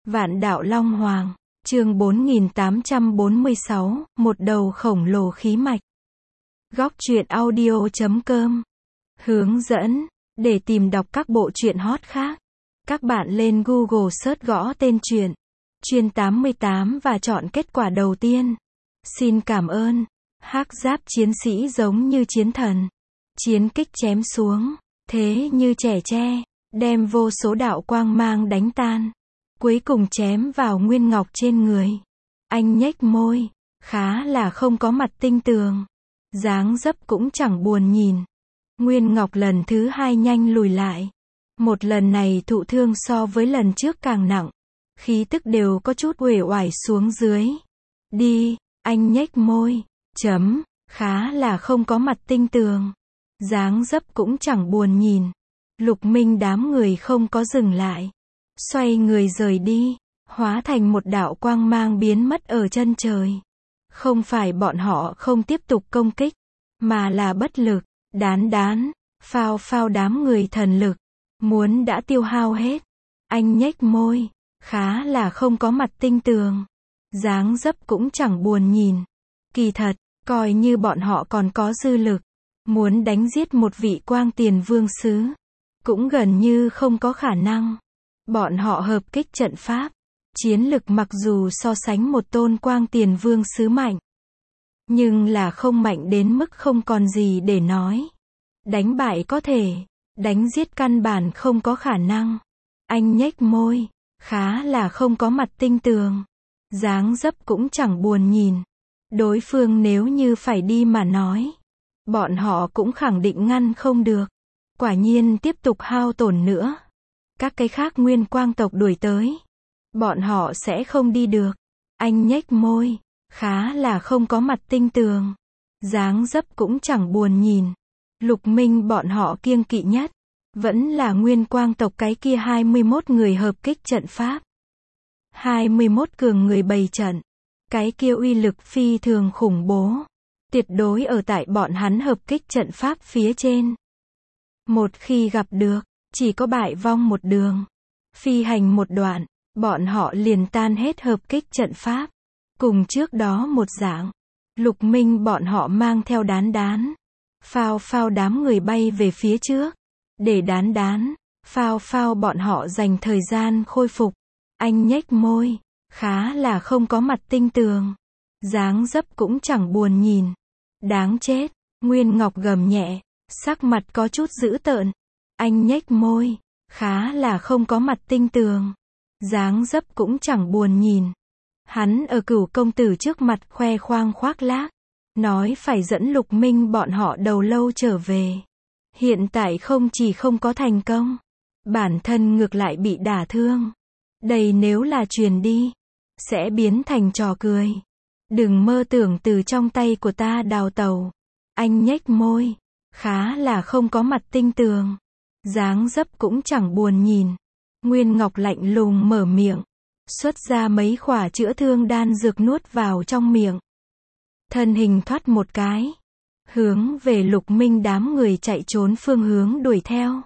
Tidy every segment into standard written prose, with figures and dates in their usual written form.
Vạn đạo Long Hoàng, chương 4846, một đầu khổng lồ khí mạch. Góc truyện audio.com. Hướng dẫn, để tìm đọc các bộ truyện hot khác, các bạn lên Google search gõ tên truyện Chuyên 88 và chọn kết quả đầu tiên. Xin cảm ơn. Hắc giáp chiến sĩ giống như chiến thần, chiến kích chém xuống, thế như trẻ tre, đem vô số đạo quang mang đánh tan, cuối cùng chém vào Nguyên Ngọc trên người. Anh nhếch môi, khá là không có mặt tinh tường, dáng dấp cũng chẳng buồn nhìn. Nguyên Ngọc lần thứ hai nhanh lùi lại. Một lần này thụ thương so với lần trước càng nặng, khí tức đều có chút uể oải xuống dưới. Đi, anh nhếch môi, khá là không có mặt tinh tường, dáng dấp cũng chẳng buồn nhìn. Lục Minh đám người không có dừng lại, xoay người rời đi, hóa thành một đạo quang mang biến mất ở chân trời. Không phải bọn họ không tiếp tục công kích, mà là bất lực. Đán, phao đám người thần lực muốn đã tiêu hao hết. Anh nhếch môi, khá là không có mặt tinh tường, dáng dấp cũng chẳng buồn nhìn. Kỳ thật, coi như bọn họ còn có dư lực, muốn đánh giết một vị quang tiền vương sứ, cũng gần như không có khả năng. Bọn họ hợp kích trận pháp, chiến lực mặc dù so sánh một tôn quang tiền vương sứ mạnh, nhưng là không mạnh đến mức không còn gì để nói. Đánh bại có thể, đánh giết căn bản không có khả năng. Anh nhếch môi, khá là không có mặt tinh tường, dáng dấp cũng chẳng buồn nhìn. Đối phương nếu như phải đi mà nói, bọn họ cũng khẳng định ngăn không được. Quả nhiên tiếp tục hao tổn nữa, các cái khác nguyên quang tộc đuổi tới, bọn họ sẽ không đi được. Anh nhếch môi, khá là không có mặt tinh tường, dáng dấp cũng chẳng buồn nhìn. Lục Minh bọn họ kiêng kỵ nhất vẫn là nguyên quang tộc cái kia 21 người hợp kích trận pháp. 21 cường người bày trận, cái kia uy lực phi thường khủng bố, tuyệt đối ở tại bọn hắn hợp kích trận pháp phía trên. Một khi gặp được, chỉ có bại vong một đường. Phi hành một đoạn, bọn họ liền tan hết hợp kích trận pháp. Cùng trước đó một dạng, Lục Minh bọn họ mang theo đán, phao đám người bay về phía trước, để đán, phao bọn họ dành thời gian khôi phục. Anh nhếch môi, khá là không có mặt tinh tường, dáng dấp cũng chẳng buồn nhìn. Đáng chết, Nguyên Ngọc gầm nhẹ, sắc mặt có chút dữ tợn. Anh nhếch môi, khá là không có mặt tinh tường, dáng dấp cũng chẳng buồn nhìn. Hắn ở Cửu công tử trước mặt khoe khoang khoác lác, nói phải dẫn Lục Minh bọn họ đầu lâu trở về. Hiện tại không chỉ không có thành công, bản thân ngược lại bị đả thương. Đây nếu là truyền đi, sẽ biến thành trò cười. Đừng mơ tưởng từ trong tay của ta đào tẩu. Anh nhếch môi, khá là không có mặt tinh tường, dáng dấp cũng chẳng buồn nhìn. Nguyên Ngọc lạnh lùng mở miệng, xuất ra mấy khỏa chữa thương đan dược nuốt vào trong miệng. Thân hình thoát một cái, hướng về Lục Minh đám người chạy trốn phương hướng đuổi theo.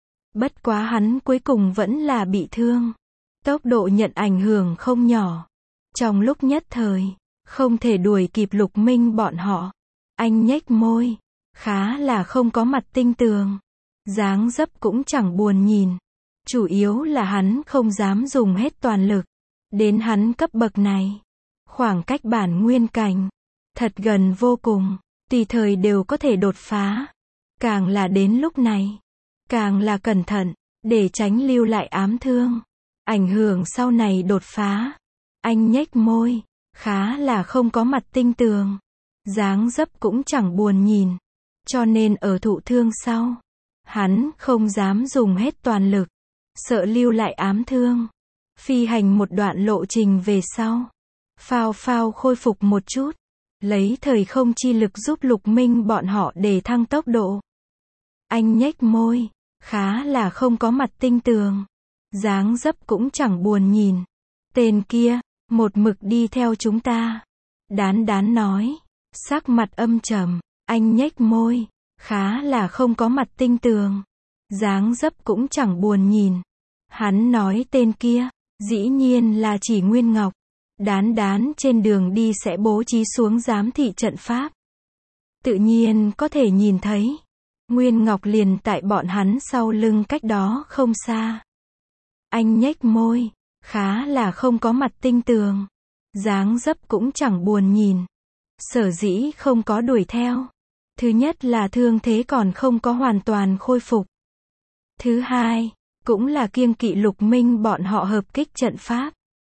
Bất quá hắn cuối cùng vẫn là bị thương, tốc độ nhận ảnh hưởng không nhỏ. Trong lúc nhất thời, không thể đuổi kịp Lục Minh bọn họ. Anh nhếch môi, khá là không có mặt tinh tường, dáng dấp cũng chẳng buồn nhìn. Chủ yếu là hắn không dám dùng hết toàn lực. Đến hắn cấp bậc này, khoảng cách bản nguyên cảnh thật gần vô cùng, tùy thời đều có thể đột phá. Càng là đến lúc này, càng là cẩn thận, để tránh lưu lại ám thương, ảnh hưởng sau này đột phá. Anh nhếch môi, khá là không có mặt tinh tường, dáng dấp cũng chẳng buồn nhìn. Cho nên ở thụ thương sau, hắn không dám dùng hết toàn lực, sợ lưu lại ám thương. Phi hành một đoạn lộ trình về sau, phao khôi phục một chút, lấy thời không chi lực giúp Lục Minh bọn họ để thăng tốc độ. Anh nhếch môi, khá là không có mặt tinh tường, dáng dấp cũng chẳng buồn nhìn. Tên kia, một mực đi theo chúng ta. Đán nói, sắc mặt âm trầm. Anh nhếch môi, khá là không có mặt tinh tường, dáng dấp cũng chẳng buồn nhìn. Hắn nói tên kia, Dĩ nhiên là chỉ Nguyên Ngọc. Đán đán trên đường đi sẽ bố trí xuống giám thị trận pháp. Tự nhiên có thể nhìn thấy. Nguyên Ngọc liền tại bọn hắn sau lưng cách đó không xa. Anh nhếch môi, khá là không có mặt tinh tường. Dáng dấp cũng chẳng buồn nhìn. Sở dĩ không có đuổi theo. Thứ nhất là thương thế còn không có hoàn toàn khôi phục. Thứ hai, cũng là kiêng kỵ Lục Minh bọn họ hợp kích trận pháp.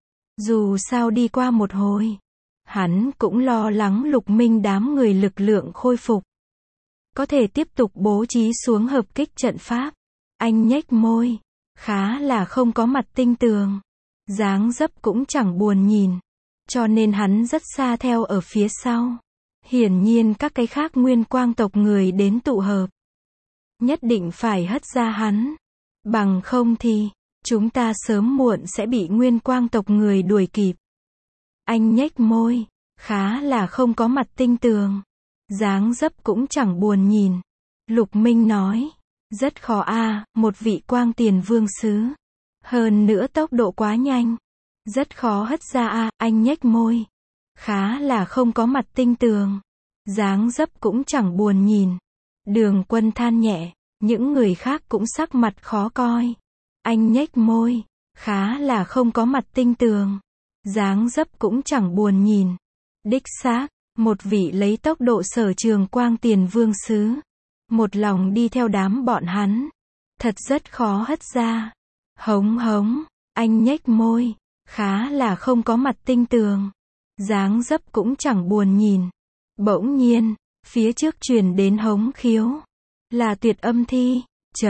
Dù sao đi qua một hồi, hắn cũng lo lắng Lục Minh đám người lực lượng khôi phục. Có thể tiếp tục bố trí xuống hợp kích trận pháp. Anh nhếch môi, khá là không có mặt tinh tường. Dáng dấp cũng chẳng buồn nhìn. Cho nên hắn rất xa theo ở phía sau. Hiển nhiên các cái khác Nguyên Quang tộc người đến tụ hợp. Nhất định phải hất ra hắn. Bằng không thì, chúng ta sớm muộn sẽ bị Nguyên Quang tộc người đuổi kịp. Anh nhếch môi, khá là không có mặt tinh tường. Dáng dấp cũng chẳng buồn nhìn. Lục Minh nói, rất khó một vị Quang Tiền Vương sứ. Hơn nữa tốc độ quá nhanh. Rất khó hất ra anh nhếch môi. Khá là không có mặt tinh tường. Dáng dấp cũng chẳng buồn nhìn. Đường Quân than nhẹ, những người khác cũng sắc mặt khó coi. Anh nhếch môi, khá là không có mặt tinh tường. Dáng dấp cũng chẳng buồn nhìn. Đích xác, một vị lấy tốc độ Sở Trường Quang Tiền Vương sứ. Một lòng đi theo đám bọn hắn. Thật rất khó hất ra. Hống hống, anh nhếch môi, khá là không có mặt tinh tường. Dáng dấp cũng chẳng buồn nhìn. Bỗng nhiên, phía trước truyền đến hống khiếu. Là Tuyệt Âm Thi.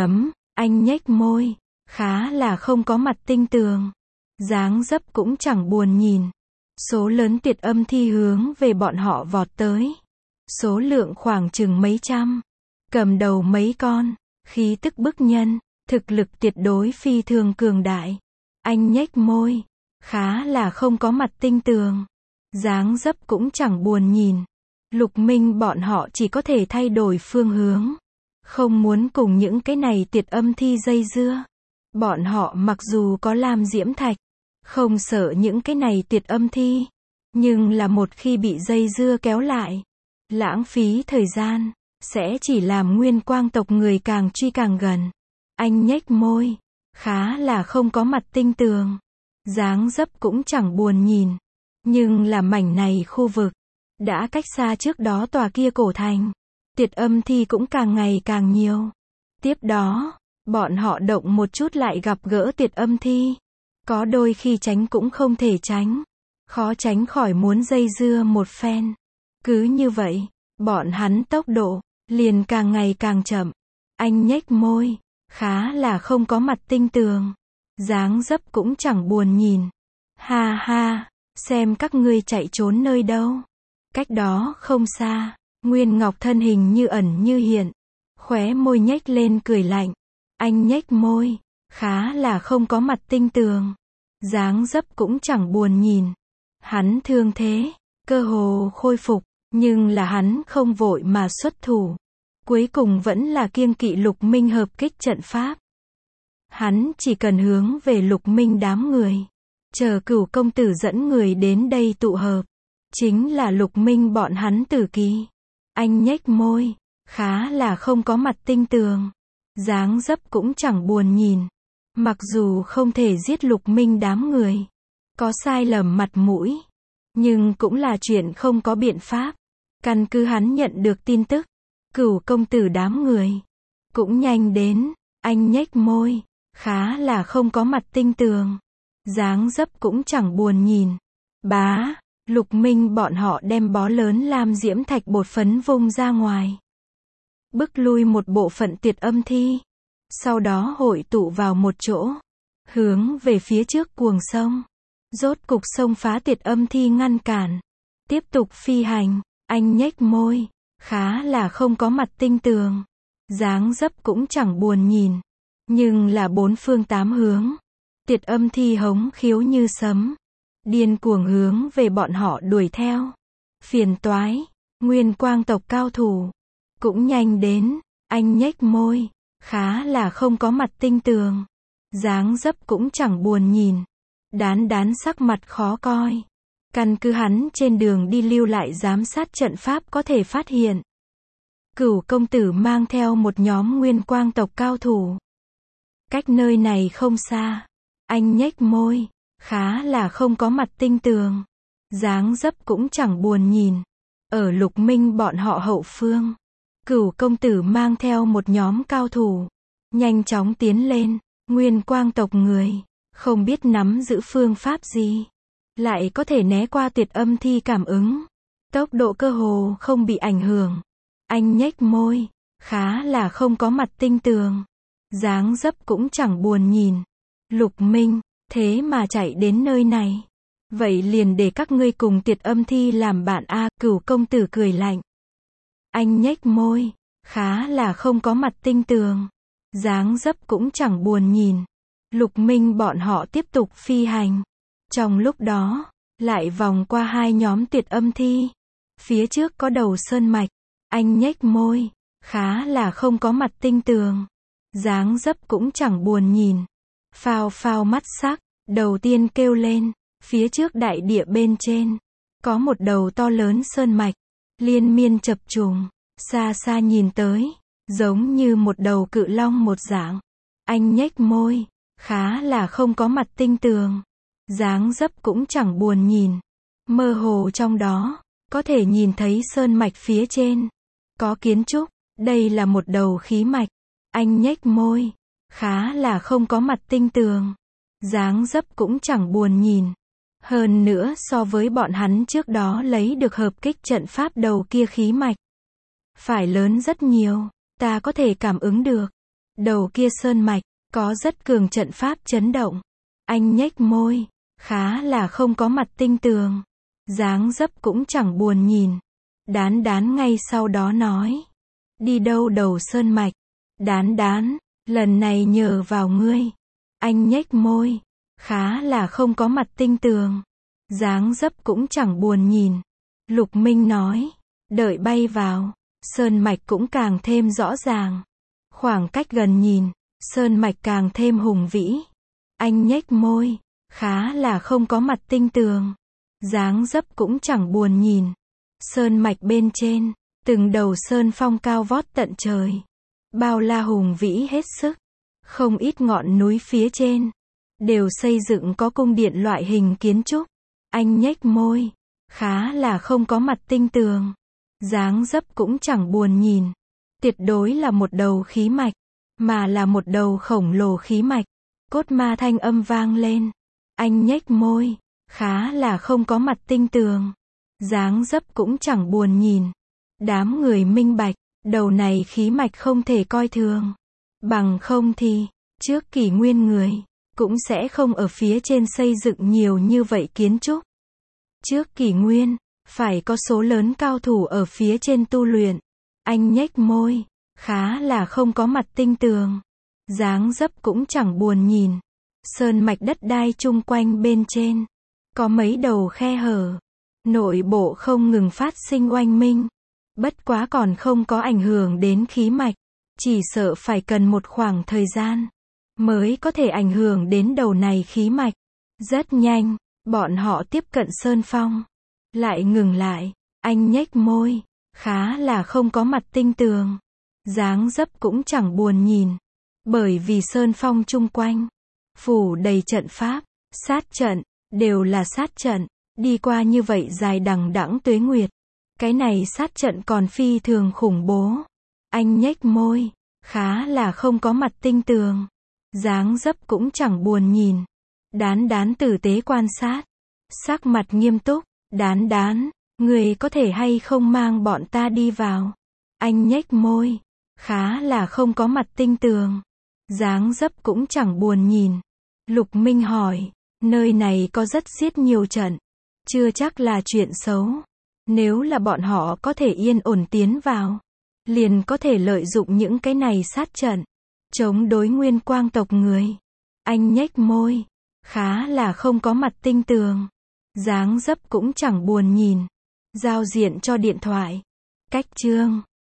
Anh nhếch môi, khá là không có mặt tinh tường. Dáng dấp cũng chẳng buồn nhìn. Số lớn Tuyệt Âm Thi hướng về bọn họ vọt tới. Số lượng khoảng chừng mấy trăm. Cầm đầu mấy con. Khí tức bức nhân. Thực lực tuyệt đối phi thường cường đại. Anh nhếch môi, khá là không có mặt tinh tường. Dáng dấp cũng chẳng buồn nhìn. Lục Minh bọn họ chỉ có thể thay đổi phương hướng. Không muốn cùng những cái này Tuyệt Âm Thi dây dưa. Bọn họ mặc dù có Lam Diễm Thạch, không sợ những cái này Tuyệt Âm Thi. Nhưng là một khi bị dây dưa kéo lại, lãng phí thời gian, sẽ chỉ làm Nguyên Quang tộc người càng truy càng gần. Anh nhếch môi, khá là không có mặt tinh tường. Dáng dấp cũng chẳng buồn nhìn. Nhưng là mảnh này khu vực, đã cách xa trước đó tòa kia cổ thành. Tuyệt Âm Thi cũng càng ngày càng nhiều. Tiếp đó, bọn họ động một chút lại gặp gỡ Tuyệt Âm Thi. Có đôi khi tránh cũng không thể tránh. Khó tránh khỏi muốn dây dưa một phen. Cứ như vậy, bọn hắn tốc độ, liền càng ngày càng chậm. Anh nhếch môi, khá là không có mặt tinh tường. Dáng dấp cũng chẳng buồn nhìn. Ha ha, xem các ngươi chạy trốn nơi đâu. Cách đó không xa, Nguyên Ngọc thân hình như ẩn như hiện. Khóe môi nhếch lên cười lạnh. Anh nhếch môi, khá là không có mặt tinh tường. Dáng dấp cũng chẳng buồn nhìn. Hắn thương thế, cơ hồ khôi phục, nhưng là hắn không vội mà xuất thủ. Cuối cùng vẫn là kiêng kỵ Lục Minh hợp kích trận pháp. Hắn chỉ cần hướng về Lục Minh đám người. Chờ Cửu công tử dẫn người đến đây tụ hợp. Chính là Lục Minh bọn hắn tử kỳ. Anh nhếch môi, khá là không có mặt tinh tường. Dáng dấp cũng chẳng buồn nhìn. Mặc dù không thể giết Lục Minh đám người. Có sai lầm mặt mũi. Nhưng cũng là chuyện không có biện pháp. Căn cứ hắn nhận được tin tức. Cửu công tử đám người. Cũng nhanh đến. Anh nhếch môi. Khá là không có mặt tinh tường. Dáng dấp cũng chẳng buồn nhìn. Bá. Lục Minh bọn họ đem bó lớn Lam Diễm Thạch bột phấn vung ra ngoài. Bức lui một bộ phận Tuyệt Âm Thi. Sau đó hội tụ vào một chỗ. Hướng về phía trước cuồng sông. Rốt cục xông phá Tuyệt Âm Thi ngăn cản. Tiếp tục phi hành. Anh nhếch môi. Khá là không có mặt tinh tường. Dáng dấp cũng chẳng buồn nhìn. Nhưng là bốn phương tám hướng. Tuyệt Âm Thi hống khiếu như sấm. Điên cuồng hướng về bọn họ đuổi theo. Phiền toái. Nguyên Quang tộc cao thủ. Cũng nhanh đến. Anh nhếch môi. Khá là không có mặt tinh tường. Dáng dấp cũng chẳng buồn nhìn. Đán đán sắc mặt khó coi. Căn cứ hắn trên đường đi lưu lại giám sát trận pháp có thể phát hiện. Cửu công tử mang theo một nhóm Nguyên Quang tộc cao thủ. Cách nơi này không xa. Anh nhếch môi, khá là không có mặt tinh tường. Dáng dấp cũng chẳng buồn nhìn. Ở Lục Minh bọn họ hậu phương. Cửu công tử mang theo một nhóm cao thủ. Nhanh chóng tiến lên. Nguyên Quang tộc người. Không biết nắm giữ phương pháp gì. Lại có thể né qua tuyệt âm thi cảm ứng. Tốc độ cơ hồ không bị ảnh hưởng. Anh nhếch môi. Khá là không có mặt tinh tường. Dáng dấp cũng chẳng buồn nhìn. Lục Minh, thế mà chạy đến nơi này. Vậy liền để các ngươi cùng tuyệt âm thi làm bạn a. Cửu công tử cười lạnh. Anh nhếch môi. Khá là không có mặt tinh tường. Dáng dấp cũng chẳng buồn nhìn. Lục Minh bọn họ tiếp tục phi hành. Trong lúc đó, lại vòng qua hai nhóm tuyệt âm thi. Phía trước có đầu sơn mạch. Anh nhếch môi. Khá là không có mặt tinh tường. Dáng dấp cũng chẳng buồn nhìn. Phao phao mắt sắc. Đầu tiên kêu lên. Phía trước đại địa bên trên. Có một đầu to lớn sơn mạch. Liên miên chập trùng. Xa xa nhìn tới. Giống như một đầu cự long một dạng. Anh nhếch môi. Khá là không có mặt tinh tường. Dáng dấp cũng chẳng buồn nhìn. Mơ hồ trong đó. Có thể nhìn thấy sơn mạch phía trên. Có kiến trúc. Đây là một đầu khí mạch. Anh nhếch môi. Khá là không có mặt tinh tường. Dáng dấp cũng chẳng buồn nhìn. Hơn nữa so với bọn hắn trước đó lấy được hợp kích trận pháp đầu kia khí mạch. Phải lớn rất nhiều. Ta có thể cảm ứng được. Đầu kia sơn mạch. Có rất cường trận pháp chấn động. Anh nhếch môi. Khá là không có mặt tinh tường. Dáng dấp cũng chẳng buồn nhìn. Đán đán ngay sau đó nói. Đi đâu đầu sơn mạch. Đán đán. Lần này nhờ vào ngươi. Anh nhếch môi. Khá là không có mặt tinh tường. Dáng dấp cũng chẳng buồn nhìn. Lục Minh nói. Đợi bay vào. Sơn mạch cũng càng thêm rõ ràng. Khoảng cách gần nhìn. Sơn mạch càng thêm hùng vĩ. Anh nhếch môi. Khá là không có mặt tinh tường. Dáng dấp cũng chẳng buồn nhìn. Sơn mạch bên trên. Từng đầu sơn phong cao vót tận trời. Bao la hùng vĩ hết sức. Không ít ngọn núi phía trên. Đều xây dựng có cung điện loại hình kiến trúc. Anh nhếch môi. Khá là không có mặt tinh tường. Dáng dấp cũng chẳng buồn nhìn. Tuyệt đối là một đầu khí mạch. Mà là một đầu khổng lồ khí mạch. Cốt ma thanh âm vang lên. Anh nhếch môi. Khá là không có mặt tinh tường. Dáng dấp cũng chẳng buồn nhìn. Đám người minh bạch. Đầu này khí mạch không thể coi thường. Bằng không thì, trước kỷ nguyên người, cũng sẽ không ở phía trên xây dựng nhiều như vậy kiến trúc. Trước kỷ nguyên, phải có số lớn cao thủ ở phía trên tu luyện. Anh nhếch môi. Khá là không có mặt tinh tường. Dáng dấp cũng chẳng buồn nhìn. Sơn mạch đất đai chung quanh bên trên. Có mấy đầu khe hở. Nội bộ không ngừng phát sinh oanh minh. Bất quá còn không có ảnh hưởng đến khí mạch. Chỉ sợ phải cần một khoảng thời gian. Mới có thể ảnh hưởng đến đầu này khí mạch. Rất nhanh. Bọn họ tiếp cận sơn phong. Lại ngừng lại. Anh nhếch môi. Khá là không có mặt tinh tường. Dáng dấp cũng chẳng buồn nhìn. Bởi vì sơn phong chung quanh. Phủ đầy trận pháp. Sát trận. Đều là sát trận. Đi qua như vậy dài đằng đẵng tuế nguyệt. Cái này sát trận còn phi thường khủng bố. Anh nhếch môi. Khá là không có mặt tinh tường. Dáng dấp cũng chẳng buồn nhìn. Đán đán tử tế quan sát. Sắc mặt nghiêm túc. Đán đán. Người có thể hay không mang bọn ta đi vào. Anh nhếch môi. Khá là không có mặt tinh tường. Dáng dấp cũng chẳng buồn nhìn. Lục Minh hỏi. Nơi này có rất xiết nhiều trận. Chưa chắc là chuyện xấu. Nếu là bọn họ có thể yên ổn tiến vào. Liền có thể lợi dụng những cái này sát trận. Chống đối Nguyên Quang tộc người. Anh nhếch môi. Khá là không có mặt tinh tường. Dáng dấp cũng chẳng buồn nhìn. Giao diện cho điện thoại. Cách chương.